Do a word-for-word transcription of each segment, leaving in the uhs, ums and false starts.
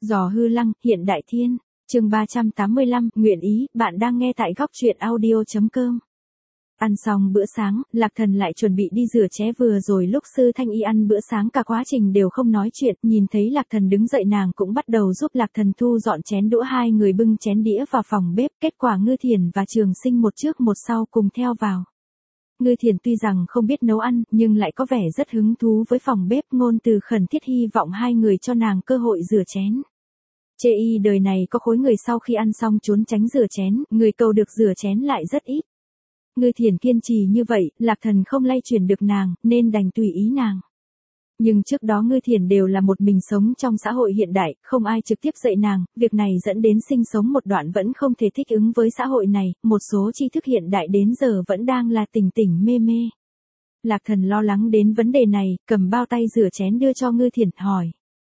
Giò hư lăng, hiện đại thiên. Chương ba trăm tám mươi lăm, nguyện ý, bạn đang nghe tại góc truyện audio chấm com. Ăn xong bữa sáng, Lạc Thần lại chuẩn bị đi rửa chén, vừa rồi lúc Sư Thanh Y ăn bữa sáng cả quá trình đều không nói chuyện, nhìn thấy Lạc Thần đứng dậy nàng cũng bắt đầu giúp Lạc Thần thu dọn chén đũa, hai người bưng chén đĩa vào phòng bếp, kết quả Ngư Thiền và Trường Sinh một trước một sau cùng theo vào. Ngư Thiền tuy rằng không biết nấu ăn, nhưng lại có vẻ rất hứng thú với phòng bếp, ngôn từ khẩn thiết hy vọng hai người cho nàng cơ hội rửa chén. Chê y đời này có khối người sau khi ăn xong trốn tránh rửa chén, người cầu được rửa chén lại rất ít. Ngư Thiền kiên trì như vậy, Lạc Thần không lay chuyển được nàng, nên đành tùy ý nàng. Nhưng trước đó Ngư Thiền đều là một mình sống trong xã hội hiện đại, không ai trực tiếp dạy nàng, việc này dẫn đến sinh sống một đoạn vẫn không thể thích ứng với xã hội này, một số tri thức hiện đại đến giờ vẫn đang là tỉnh tỉnh mê mê. Lạc Thần lo lắng đến vấn đề này, cầm bao tay rửa chén đưa cho Ngư Thiền, hỏi.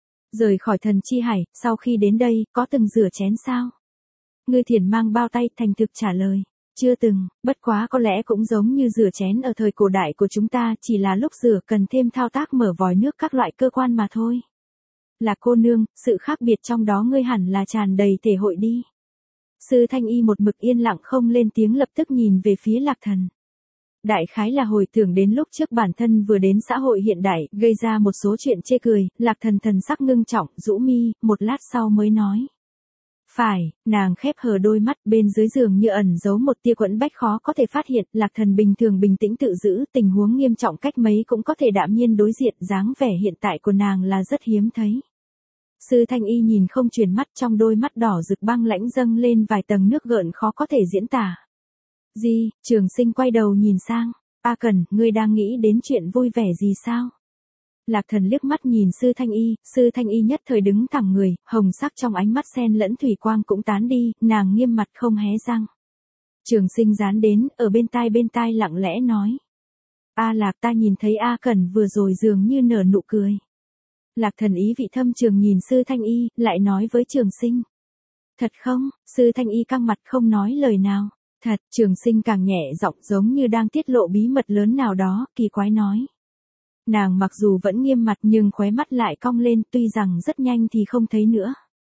Rời khỏi Thần Chi Hải, sau khi đến đây, có từng rửa chén sao? Ngư Thiền mang bao tay thành thực trả lời. Chưa từng, bất quá có lẽ cũng giống như rửa chén ở thời cổ đại của chúng ta, chỉ là lúc rửa cần thêm thao tác mở vòi nước các loại cơ quan mà thôi. Là cô nương, sự khác biệt trong đó ngươi hẳn là tràn đầy thể hội đi. Sư Thanh Y một mực yên lặng không lên tiếng, lập tức nhìn về phía Lạc Thần. Đại khái là hồi tưởng đến lúc trước bản thân vừa đến xã hội hiện đại, gây ra một số chuyện chê cười, Lạc Thần thần sắc ngưng trọng, rũ mi, một lát sau mới nói. Phải, nàng khép hờ đôi mắt, bên dưới giường như ẩn giấu một tia quẫn bách khó có thể phát hiện, Lạc Thần bình thường bình tĩnh tự giữ, tình huống nghiêm trọng cách mấy cũng có thể đạm nhiên đối diện, dáng vẻ hiện tại của nàng là rất hiếm thấy. Sư Thanh Y nhìn không chuyển mắt, trong đôi mắt đỏ rực băng lãnh dâng lên vài tầng nước gợn khó có thể diễn tả. Gì? Trường Sinh quay đầu nhìn sang. A Cần, ngươi đang nghĩ đến chuyện vui vẻ gì sao? Lạc Thần liếc mắt nhìn Sư Thanh Y, Sư Thanh Y nhất thời đứng thẳng người, hồng sắc trong ánh mắt xen lẫn thủy quang cũng tán đi, nàng nghiêm mặt không hé răng. Trường Sinh dán đến, ở bên tai bên tai lặng lẽ nói. A Lạc, ta nhìn thấy A Cần vừa rồi dường như nở nụ cười. Lạc Thần ý vị thâm trường nhìn Sư Thanh Y, lại nói với Trường Sinh. Thật không? Sư Thanh Y căng mặt không nói lời nào. Thật, Trường Sinh càng nhẹ giọng giống như đang tiết lộ bí mật lớn nào đó, kỳ quái nói. Nàng mặc dù vẫn nghiêm mặt nhưng khóe mắt lại cong lên, tuy rằng rất nhanh thì không thấy nữa.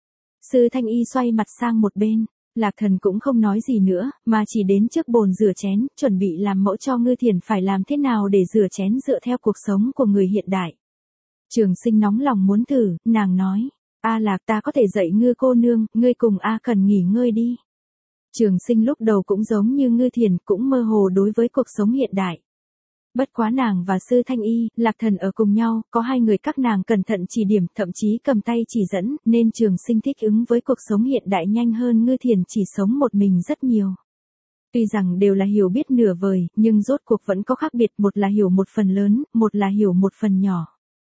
Sư Thanh Y xoay mặt sang một bên, Lạc Thần cũng không nói gì nữa, mà chỉ đến trước bồn rửa chén, chuẩn bị làm mẫu cho Ngư Thiền phải làm thế nào để rửa chén dựa theo cuộc sống của người hiện đại. Trường Sinh nóng lòng muốn thử, nàng nói, A Lạc, ta có thể dạy Ngư cô nương, ngươi cùng A Cần nghỉ ngơi đi. Trường Sinh lúc đầu cũng giống như Ngư Thiền, cũng mơ hồ đối với cuộc sống hiện đại. Bất quá nàng và Sư Thanh Y, Lạc Thần ở cùng nhau, có hai người các nàng cẩn thận chỉ điểm, thậm chí cầm tay chỉ dẫn, nên Trường Sinh thích ứng với cuộc sống hiện đại nhanh hơn Ngư Thiền chỉ sống một mình rất nhiều. Tuy rằng đều là hiểu biết nửa vời, nhưng rốt cuộc vẫn có khác biệt, một là hiểu một phần lớn, một là hiểu một phần nhỏ.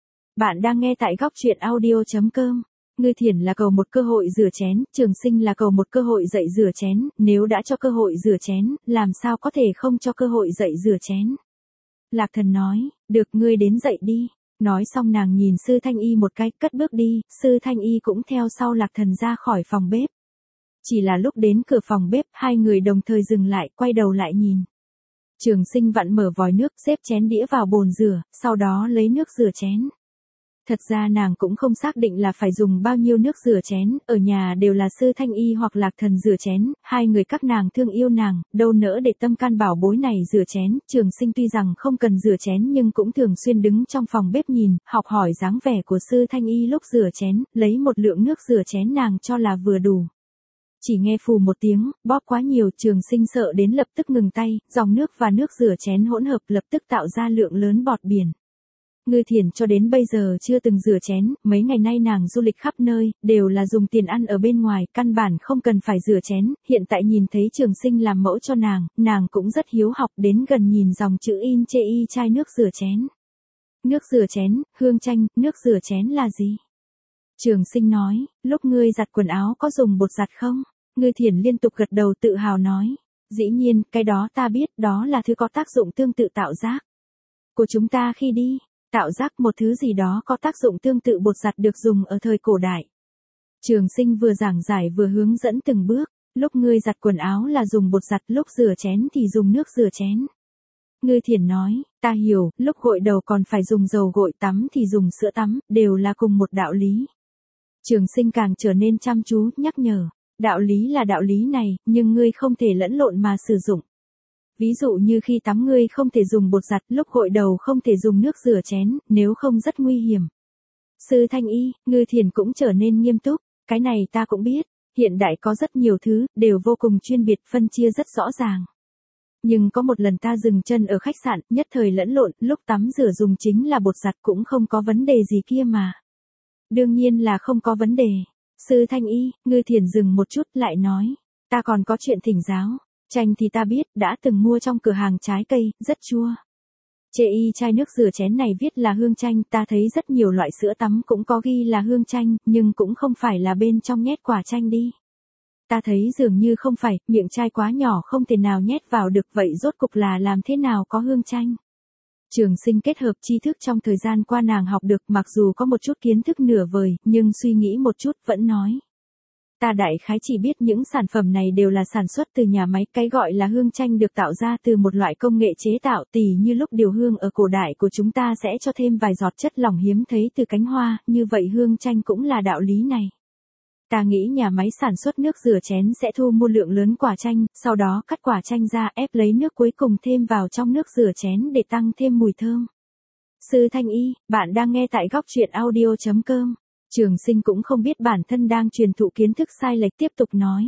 Bạn đang nghe tại góc truyện audio chấm com. Ngư Thiền là cầu một cơ hội rửa chén, Trường Sinh là cầu một cơ hội dạy rửa chén, nếu đã cho cơ hội rửa chén, làm sao có thể không cho cơ hội dạy rửa chén. Lạc Thần nói, được, ngươi đến dậy đi. Nói xong nàng nhìn Sư Thanh Y một cái, cất bước đi, Sư Thanh Y cũng theo sau Lạc Thần ra khỏi phòng bếp. Chỉ là lúc đến cửa phòng bếp, hai người đồng thời dừng lại, quay đầu lại nhìn. Trường Sinh vặn mở vòi nước, xếp chén đĩa vào bồn rửa, sau đó lấy nước rửa chén. Thật ra nàng cũng không xác định là phải dùng bao nhiêu nước rửa chén, ở nhà đều là Sư Thanh Y hoặc Lạc Thần rửa chén, hai người các nàng thương yêu nàng, đâu nỡ để tâm can bảo bối này rửa chén. Trường Sinh tuy rằng không cần rửa chén nhưng cũng thường xuyên đứng trong phòng bếp nhìn, học hỏi dáng vẻ của Sư Thanh Y lúc rửa chén, lấy một lượng nước rửa chén nàng cho là vừa đủ. Chỉ nghe phù một tiếng, bóp quá nhiều, Trường Sinh sợ đến lập tức ngừng tay, dòng nước và nước rửa chén hỗn hợp lập tức tạo ra lượng lớn bọt biển. Ngư Thiền cho đến bây giờ chưa từng rửa chén, mấy ngày nay nàng du lịch khắp nơi, đều là dùng tiền ăn ở bên ngoài, căn bản không cần phải rửa chén, hiện tại nhìn thấy Trường Sinh làm mẫu cho nàng, nàng cũng rất hiếu học, đến gần nhìn dòng chữ in chê y chai nước rửa chén. Nước rửa chén, hương chanh, nước rửa chén là gì? Trường Sinh nói, lúc ngươi giặt quần áo có dùng bột giặt không? Ngư Thiền liên tục gật đầu tự hào nói, dĩ nhiên, cái đó ta biết, đó là thứ có tác dụng tương tự tạo giác của chúng ta khi đi. Tạo giác, một thứ gì đó có tác dụng tương tự bột giặt được dùng ở thời cổ đại. Trường Sinh vừa giảng giải vừa hướng dẫn từng bước, lúc ngươi giặt quần áo là dùng bột giặt, lúc rửa chén thì dùng nước rửa chén. Ngư Thiền nói, ta hiểu, lúc gội đầu còn phải dùng dầu gội, tắm thì dùng sữa tắm, đều là cùng một đạo lý. Trường Sinh càng trở nên chăm chú, nhắc nhở. Đạo lý là đạo lý này, nhưng ngươi không thể lẫn lộn mà sử dụng. Ví dụ như khi tắm ngươi không thể dùng bột giặt, lúc gội đầu không thể dùng nước rửa chén, nếu không rất nguy hiểm. Sư Thanh Y, Ngư Thiền cũng trở nên nghiêm túc. Cái này ta cũng biết, hiện đại có rất nhiều thứ, đều vô cùng chuyên biệt, phân chia rất rõ ràng. Nhưng có một lần ta dừng chân ở khách sạn, nhất thời lẫn lộn, lúc tắm rửa dùng chính là bột giặt cũng không có vấn đề gì kia mà. Đương nhiên là không có vấn đề. Sư Thanh Y, Ngư Thiền dừng một chút lại nói. Ta còn có chuyện thỉnh giáo. Chanh thì ta biết, đã từng mua trong cửa hàng trái cây, rất chua. Chê y chai nước rửa chén này viết là hương chanh, ta thấy rất nhiều loại sữa tắm cũng có ghi là hương chanh, nhưng cũng không phải là bên trong nhét quả chanh đi. Ta thấy dường như không phải, miệng chai quá nhỏ không thể nào nhét vào được, vậy rốt cục là làm thế nào có hương chanh? Trường Sinh kết hợp tri thức trong thời gian qua nàng học được, mặc dù có một chút kiến thức nửa vời, nhưng suy nghĩ một chút vẫn nói. Ta đại khái chỉ biết những sản phẩm này đều là sản xuất từ nhà máy, cái gọi là hương chanh được tạo ra từ một loại công nghệ chế tạo, tỉ như lúc điều hương ở cổ đại của chúng ta sẽ cho thêm vài giọt chất lỏng hiếm thấy từ cánh hoa, như vậy hương chanh cũng là đạo lý này. Ta nghĩ nhà máy sản xuất nước rửa chén sẽ thu mua lượng lớn quả chanh, sau đó cắt quả chanh ra ép lấy nước cuối cùng thêm vào trong nước rửa chén để tăng thêm mùi thơm. Sư Thanh Y, bạn đang nghe tại góc truyện audio chấm com. Trường Sinh cũng không biết bản thân đang truyền thụ kiến thức sai lệch, tiếp tục nói.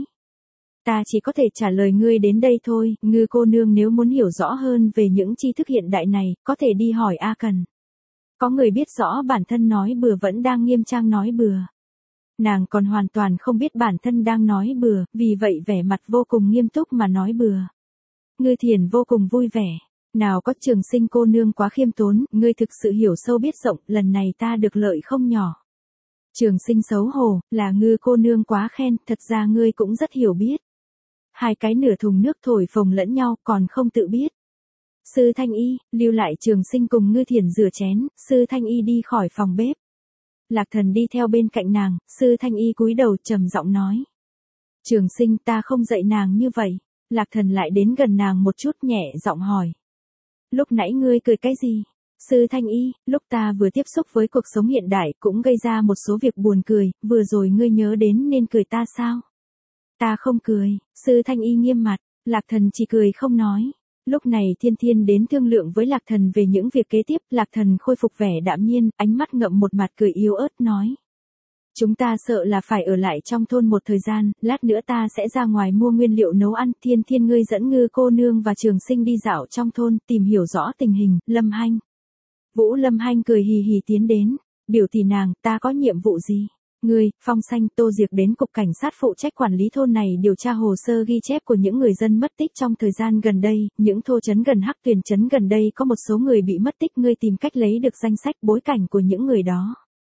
Ta chỉ có thể trả lời ngươi đến đây thôi, Ngư cô nương nếu muốn hiểu rõ hơn về những tri thức hiện đại này, có thể đi hỏi A Cần. Có người biết rõ bản thân nói bừa vẫn đang nghiêm trang nói bừa. Nàng còn hoàn toàn không biết bản thân đang nói bừa, vì vậy vẻ mặt vô cùng nghiêm túc mà nói bừa. Ngư Thiền vô cùng vui vẻ. Nào có, Trường Sinh cô nương quá khiêm tốn, ngươi thực sự hiểu sâu biết rộng, lần này ta được lợi không nhỏ. Trường Sinh xấu hổ, là Ngư cô nương quá khen, thật ra ngươi cũng rất hiểu biết. Hai cái nửa thùng nước thổi phồng lẫn nhau, còn không tự biết. Sư Thanh Y, lưu lại Trường Sinh cùng Ngư Thiền rửa chén, Sư Thanh Y đi khỏi phòng bếp. Lạc Thần đi theo bên cạnh nàng, Sư Thanh Y cúi đầu trầm giọng nói. Trường Sinh, ta không dạy nàng như vậy. Lạc Thần lại đến gần nàng một chút, nhẹ giọng hỏi. Lúc nãy ngươi cười cái gì? Sư Thanh Y, lúc ta vừa tiếp xúc với cuộc sống hiện đại cũng gây ra một số việc buồn cười, vừa rồi ngươi nhớ đến nên cười ta sao? Ta không cười. Sư Thanh Y nghiêm mặt. Lạc Thần chỉ cười không nói. Lúc này Thiên Thiên đến thương lượng với Lạc Thần về những việc kế tiếp, Lạc Thần khôi phục vẻ đạm nhiên, ánh mắt ngậm một mặt cười yếu ớt nói. Chúng ta sợ là phải ở lại trong thôn một thời gian, lát nữa ta sẽ ra ngoài mua nguyên liệu nấu ăn, Thiên Thiên ngươi dẫn Ngư cô nương và Trường Sinh đi dạo trong thôn, tìm hiểu rõ tình hình. Lâm Hanh. Vũ Lâm Hanh cười hì hì tiến đến, biểu tỷ nàng, ta có nhiệm vụ gì? Ngươi, Phong Xanh, Tô Diệc đến cục cảnh sát phụ trách quản lý thôn này điều tra hồ sơ ghi chép của những người dân mất tích trong thời gian gần đây, những thô trấn gần Hắc Tuyền trấn gần đây có một số người bị mất tích, ngươi tìm cách lấy được danh sách bối cảnh của những người đó.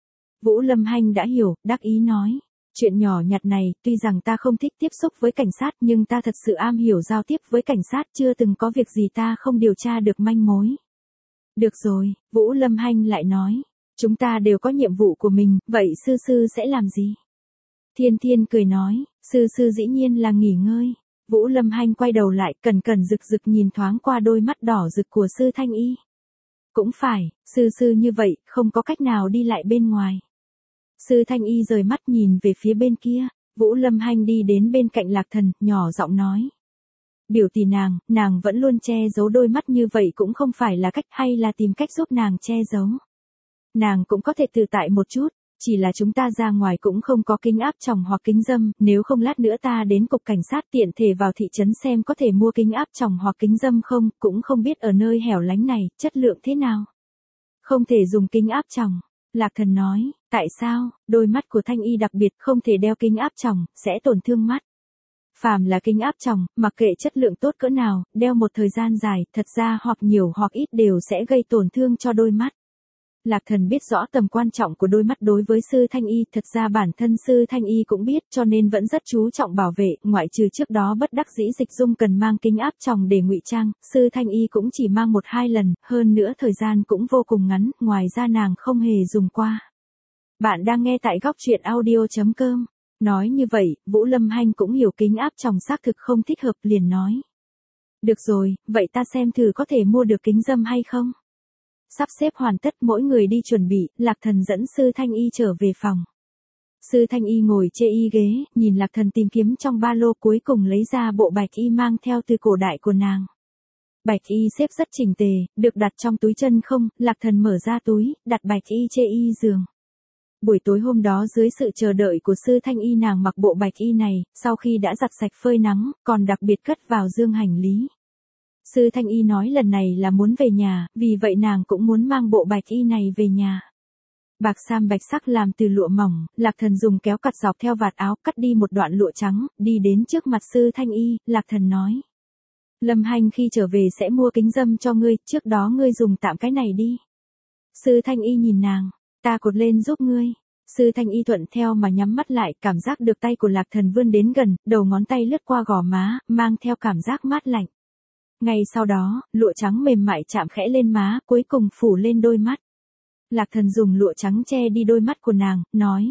Vũ Lâm Hanh đã hiểu, đắc ý nói. Chuyện nhỏ nhặt này, tuy rằng ta không thích tiếp xúc với cảnh sát nhưng ta thật sự am hiểu giao tiếp với cảnh sát, chưa từng có việc gì ta không điều tra được manh mối. Được rồi, Vũ Lâm Hanh lại nói. Chúng ta đều có nhiệm vụ của mình, vậy sư sư sẽ làm gì? Thiên Thiên cười nói, sư sư dĩ nhiên là nghỉ ngơi. Vũ Lâm Hanh quay đầu lại, cẩn cẩn rực rực nhìn thoáng qua đôi mắt đỏ rực của sư Thanh Y. Cũng phải, sư sư như vậy, không có cách nào đi lại bên ngoài. Sư Thanh Y rời mắt nhìn về phía bên kia, Vũ Lâm Hanh đi đến bên cạnh Lạc Thần, nhỏ giọng nói. Biểu tỷ nàng, nàng vẫn luôn che giấu đôi mắt như vậy cũng không phải là cách, hay là tìm cách giúp nàng che giấu. Nàng cũng có thể tự tại một chút, chỉ là chúng ta ra ngoài cũng không có kính áp tròng hoặc kính dâm, nếu không lát nữa ta đến cục cảnh sát tiện thể vào thị trấn xem có thể mua kính áp tròng hoặc kính dâm không, cũng không biết ở nơi hẻo lánh này, chất lượng thế nào. Không thể dùng kính áp tròng. Lạc Thần nói, tại sao, đôi mắt của Thanh Y đặc biệt không thể đeo kính áp tròng, sẽ tổn thương mắt. Phàm là kính áp tròng, mặc kệ chất lượng tốt cỡ nào, đeo một thời gian dài, thật ra hoặc nhiều hoặc ít đều sẽ gây tổn thương cho đôi mắt. Lạc Thần biết rõ tầm quan trọng của đôi mắt đối với sư Thanh Y, thật ra bản thân sư Thanh Y cũng biết cho nên vẫn rất chú trọng bảo vệ, ngoại trừ trước đó bất đắc dĩ Dịch Dung cần mang kính áp tròng để ngụy trang, sư Thanh Y cũng chỉ mang một hai lần, hơn nữa thời gian cũng vô cùng ngắn, ngoài ra nàng không hề dùng qua. Bạn đang nghe tại góc truyện audio chấm com. Nói như vậy, Vũ Lâm Hanh cũng hiểu kính áp tròng xác thực không thích hợp, liền nói. Được rồi, vậy ta xem thử có thể mua được kính dâm hay không? Sắp xếp hoàn tất, mỗi người đi chuẩn bị, Lạc Thần dẫn sư Thanh Y trở về phòng. Sư Thanh Y ngồi chê y ghế, nhìn Lạc Thần tìm kiếm trong ba lô, cuối cùng lấy ra bộ bạch y mang theo từ cổ đại của nàng. Bạch y xếp rất chỉnh tề, được đặt trong túi chân không, Lạc Thần mở ra túi, đặt bạch y chê y giường. Buổi tối hôm đó dưới sự chờ đợi của Sư Thanh Y, nàng mặc bộ bạch y này, sau khi đã giặt sạch phơi nắng, còn đặc biệt cất vào dương hành lý. Sư Thanh Y nói lần này là muốn về nhà, vì vậy nàng cũng muốn mang bộ bạch y này về nhà. Bạc sam bạch sắc làm từ lụa mỏng, Lạc Thần dùng kéo cắt dọc theo vạt áo, cắt đi một đoạn lụa trắng, đi đến trước mặt Sư Thanh Y, Lạc Thần nói. Lâm Hanh khi trở về sẽ mua kính râm cho ngươi, trước đó ngươi dùng tạm cái này đi. Sư Thanh Y nhìn nàng, ta cột lên giúp ngươi. Sư Thanh Y thuận theo mà nhắm mắt lại, cảm giác được tay của Lạc Thần vươn đến gần, đầu ngón tay lướt qua gò má, mang theo cảm giác mát lạnh. Ngay sau đó, lụa trắng mềm mại chạm khẽ lên má, cuối cùng phủ lên đôi mắt. Lạc Thần dùng lụa trắng che đi đôi mắt của nàng, nói.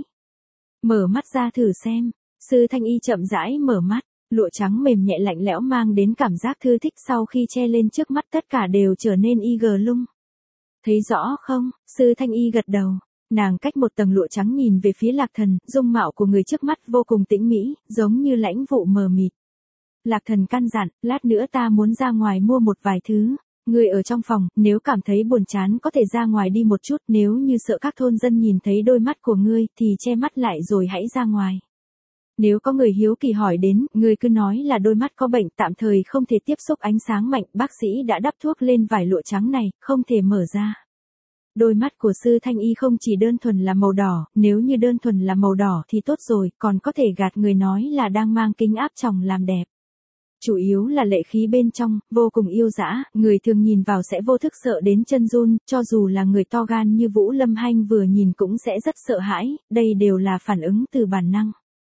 Mở mắt ra thử xem. Sư Thanh Y chậm rãi mở mắt, lụa trắng mềm nhẹ lạnh lẽo mang đến cảm giác thư thích, sau khi che lên trước mắt tất cả đều trở nên y gờ lung. Thấy rõ không? Sư Thanh Y gật đầu. Nàng cách một tầng lụa trắng nhìn về phía Lạc Thần, dung mạo của người trước mắt vô cùng tĩnh mỹ, giống như lãnh vụ mờ mịt. Lạc Thần căn dặn, lát nữa ta muốn ra ngoài mua một vài thứ. Người ở trong phòng, nếu cảm thấy buồn chán có thể ra ngoài đi một chút, nếu như sợ các thôn dân nhìn thấy đôi mắt của ngươi thì che mắt lại rồi hãy ra ngoài. Nếu có người hiếu kỳ hỏi đến, ngươi cứ nói là đôi mắt có bệnh, tạm thời không thể tiếp xúc ánh sáng mạnh, bác sĩ đã đắp thuốc lên vải lụa trắng này, không thể mở ra. Đôi mắt của Sư Thanh Y không chỉ đơn thuần là màu đỏ, nếu như đơn thuần là màu đỏ thì tốt rồi, còn có thể gạt người nói là đang mang kính áp tròng làm đẹp. Chủ yếu là lệ khí bên trong, vô cùng yêu dã, người thường nhìn vào sẽ vô thức sợ đến chân run, cho dù là người to gan như Vũ Lâm Hanh vừa nhìn cũng sẽ rất sợ hãi, đây đều là phản ứng từ bản năng.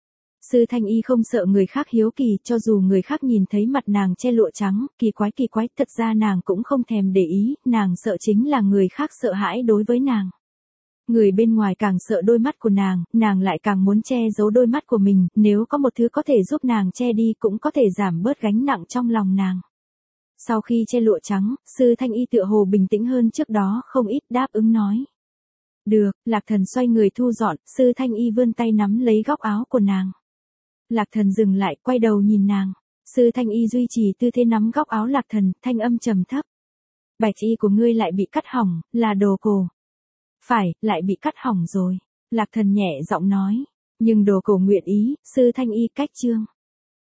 Sư Thanh Y không sợ người khác hiếu kỳ, cho dù người khác nhìn thấy mặt nàng che lụa trắng, kỳ quái kỳ quái, thật ra nàng cũng không thèm để ý, nàng sợ chính là người khác sợ hãi đối với nàng. Người bên ngoài càng sợ đôi mắt của nàng, nàng lại càng muốn che giấu đôi mắt của mình, nếu có một thứ có thể giúp nàng che đi cũng có thể giảm bớt gánh nặng trong lòng nàng. Sau khi che lụa trắng, Sư Thanh Y tựa hồ bình tĩnh hơn trước đó không ít, đáp ứng nói. Được, Lạc Thần xoay người thu dọn, Sư Thanh Y vươn tay nắm lấy góc áo của nàng. Lạc Thần dừng lại, quay đầu nhìn nàng. Sư Thanh Y duy trì tư thế nắm góc áo Lạc Thần, thanh âm trầm thấp. Bạch y của ngươi lại bị cắt hỏng, là đồ cổ. Phải, lại bị cắt hỏng rồi. Lạc Thần nhẹ giọng nói. Nhưng đồ cổ nguyện ý, Sư Thanh Y cách chương.